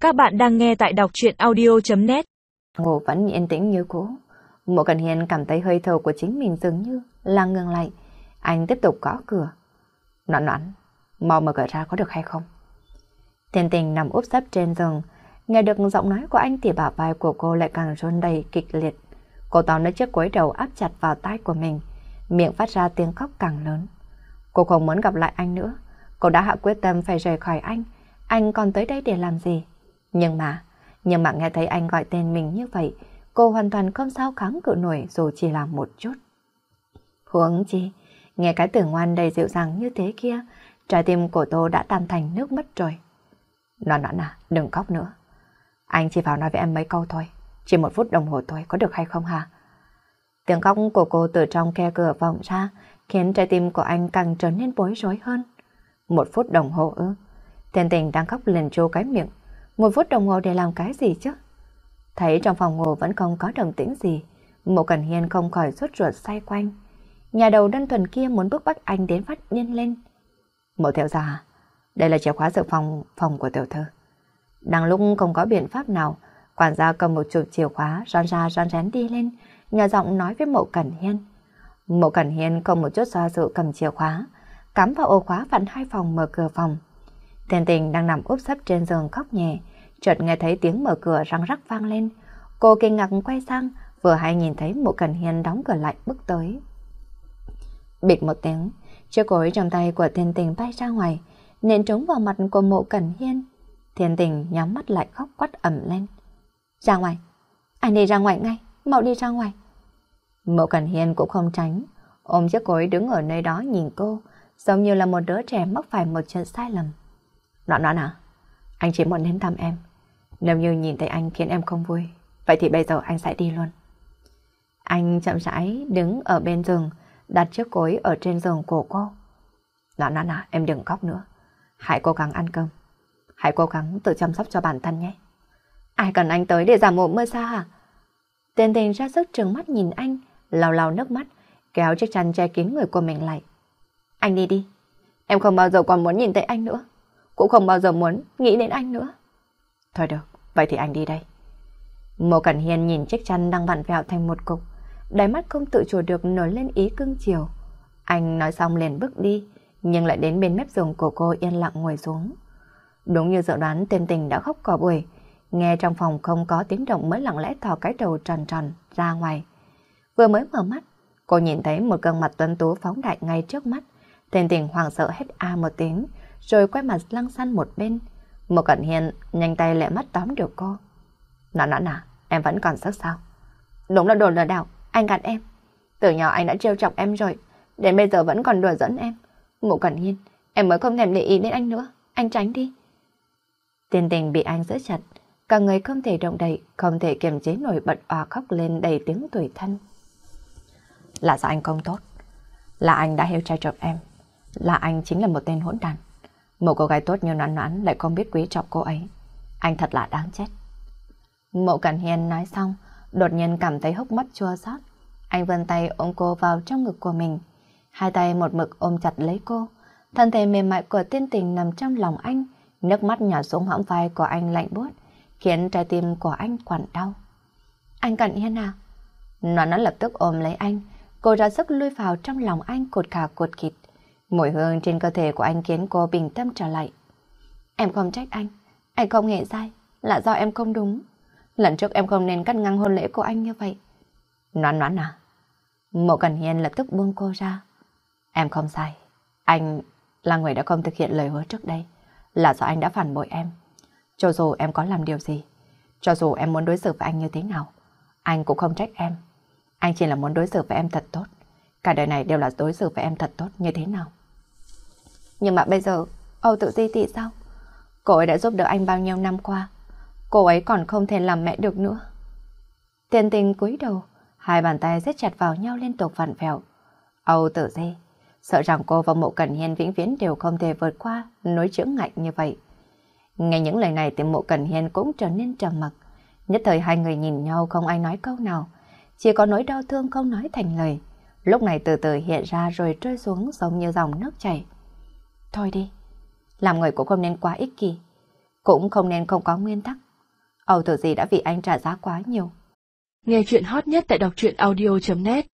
Các bạn đang nghe tại đọc truyện audio.net. Ngủ vẫn yên tĩnh như cũ. Mộ Cẩn Hiên cảm thấy hơi thở của chính mình dường như là ngừng lại. Anh tiếp tục gõ cửa. Noãn Noãn, mau mở cửa ra có được hay không? Thiên Tình nằm úp sấp trên giường, nghe được giọng nói của anh thì bả vai của cô lại càng run đầy kịch liệt. Cô to lấy chiếc gối đầu áp chặt vào tai của mình, miệng phát ra tiếng khóc càng lớn. Cô không muốn gặp lại anh nữa. Cô đã hạ quyết tâm phải rời khỏi anh còn tới đây để làm gì? Nhưng mà nghe thấy anh gọi tên mình như vậy, cô hoàn toàn không sao kháng cự nổi dù chỉ là một chút. Huống chi, nghe cái từ ngoan đầy dịu dàng như thế kia, trái tim của tôi đã tan thành nước mắt rồi. Noãn Noãn à, đừng khóc nữa. Anh chỉ vào nói với em mấy câu thôi, chỉ 1 phút đồng hồ thôi, có được hay không hả? Tiếng khóc của cô từ trong khe cửa vọng ra, khiến trái tim của anh càng trở nên bối rối hơn. 1 phút đồng hồ ư? Thiên Tình đang khóc liền trô cái miệng. 1 phút đồng hồ để làm cái gì chứ? Thấy trong phòng ngủ vẫn không có động tĩnh gì, Mộ Cẩn Hiên không khỏi sốt ruột xoay quanh. Nhà đầu đơn thuần kia muốn bức bách anh đến phát điên lên. Mộ tiểu gia, đây là chìa khóa dự phòng của tiểu thư. Đang lúc không có biện pháp nào, quản gia cầm một chục chìa khóa rón ra rón rén đi lên, nhỏ giọng nói với Mộ Cẩn Hiên. Mộ Cẩn Hiên không một chút do dự cầm chìa khóa, cắm vào ổ khóa vặn 2 phòng mở cửa phòng. Thiên Tình đang nằm úp sấp trên giường khóc nhẹ, chợt nghe thấy tiếng mở cửa răng rắc vang lên. Cô kinh ngạc quay sang, vừa hay nhìn thấy Mộ Cẩn Hiên đóng cửa lại bước tới. Bịch một tiếng, chiếc gối trong tay của Thiên Tình bay ra ngoài, nện trúng vào mặt của Mộ Cẩn Hiên. Thiên Tình nhắm mắt lại khóc quắt ầm lên. Ra ngoài, anh đi ra ngoài ngay, mau đi ra ngoài. Mộ Cẩn Hiên cũng không tránh, ôm chiếc gối đứng ở nơi đó nhìn cô, giống như là một đứa trẻ mắc phải một chuyện sai lầm. Noãn Noãn à, anh chỉ muốn đến thăm em. Nếu như nhìn thấy anh khiến em không vui, vậy thì bây giờ anh sẽ đi luôn. Anh chậm rãi đứng ở bên giường, đặt chiếc gối ở trên giường của cô. Noãn Noãn à, em đừng khóc nữa. Hãy cố gắng ăn cơm. Hãy cố gắng tự chăm sóc cho bản thân nhé. Ai cần anh tới để giả mộ mưa xa hả? Thiên Tình ra sức trừng mắt nhìn anh, lau lau nước mắt, kéo chiếc chăn che kín người của mình lại. Anh đi đi. Em không bao giờ còn muốn nhìn thấy anh nữa, cũng không bao giờ muốn nghĩ đến anh nữa. Thôi được, vậy thì anh đi đây. Mộ Cẩn Hiên nhìn chiếc chăn đang vặn vẹo thành một cục, đáy mắt không tự chủ được nổi lên ý cưng chiều. Anh nói xong liền bước đi, nhưng lại đến bên mép giường của cô yên lặng ngồi xuống. Đúng như dự đoán, Thiên Tình đã khóc cả buổi. Nghe trong phòng không có tiếng động mới lặng lẽ thò cái đầu tròn tròn ra ngoài. Vừa mới mở mắt, cô nhìn thấy một gương mặt tuấn tú phóng đại ngay trước mắt. Thiên Tình hoảng sợ hét a một tiếng, rồi quay mặt lăng xăng một bên. Mộ Cẩn Hiên nhanh tay lẹ mắt tóm được cô. Noãn Noãn à, em vẫn còn sức sao? Đúng là đồ lừa đảo, anh gạt em. Từ nhỏ anh đã trêu chọc em rồi, đến bây giờ vẫn còn đùa dẫn em. Mộ Cẩn Hiên, em mới không thèm để ý đến anh nữa, anh tránh đi. Thiên Tình bị anh giữ chặt, cả người không thể động đậy, không thể kiềm chế nổi bật òa khóc lên đầy tiếng tủi thân. Là do anh không tốt, là anh đã hiếu trai trộm em, là anh chính là một tên hỗn đản. Một cô gái tốt như Noãn Noãn lại không biết quý trọng cô ấy. Anh thật là đáng chết. Mộ Cẩn Hiên nói xong, đột nhiên cảm thấy hốc mắt chua xót. Anh vươn tay ôm cô vào trong ngực của mình, hai tay một mực ôm chặt lấy cô. Thân thể mềm mại của Thiên Tình nằm trong lòng anh, nước mắt nhỏ xuống hõm vai của anh lạnh buốt, khiến trái tim của anh quặn đau. Anh Cẩn Hiên à? Nó lập tức ôm lấy anh, cô ra sức lui vào trong lòng anh cột khả cột khịt. Mùi hương trên cơ thể của anh khiến cô bình tâm trở lại. Em không trách anh không hề sai, là do em không đúng. Lần trước em không nên cắt ngang hôn lễ của anh như vậy. Noãn Noãn à? Mộ Cẩn Hiên lập tức buông cô ra. Em không sai, anh là người đã không thực hiện lời hứa trước đây, là do anh đã phản bội em. Cho dù em có làm điều gì, cho dù em muốn đối xử với anh như thế nào, anh cũng không trách em. Anh chỉ là muốn đối xử với em thật tốt. Cả đời này đều là đối xử với em thật tốt như thế nào. Nhưng mà bây giờ Âu Tự Di thì sao? Cô ấy đã giúp đỡ anh bao nhiêu năm qua, cô ấy còn không thể làm mẹ được nữa. Thiên Tình cúi đầu, hai bàn tay siết chặt vào nhau liên tục vặn vẹo. Âu Tự Di sợ rằng cô và Mộ Cẩn Hiên vĩnh viễn đều không thể vượt qua nỗi chướng ngại như vậy. Nghe những lời này thì Mộ Cẩn Hiên cũng trở nên trầm mặc. Nhất thời hai người nhìn nhau không ai nói câu nào, chỉ có nỗi đau thương không nói thành lời. Lúc này từ từ hiện ra rồi rơi xuống giống như dòng nước chảy. Thôi đi, làm người cũng không nên quá ích kỷ. cũng không nên không có nguyên tắc. Âu Tử Di đã vì anh trả giá quá nhiều. Nghe chuyện hot nhất tại đọc truyện audio.net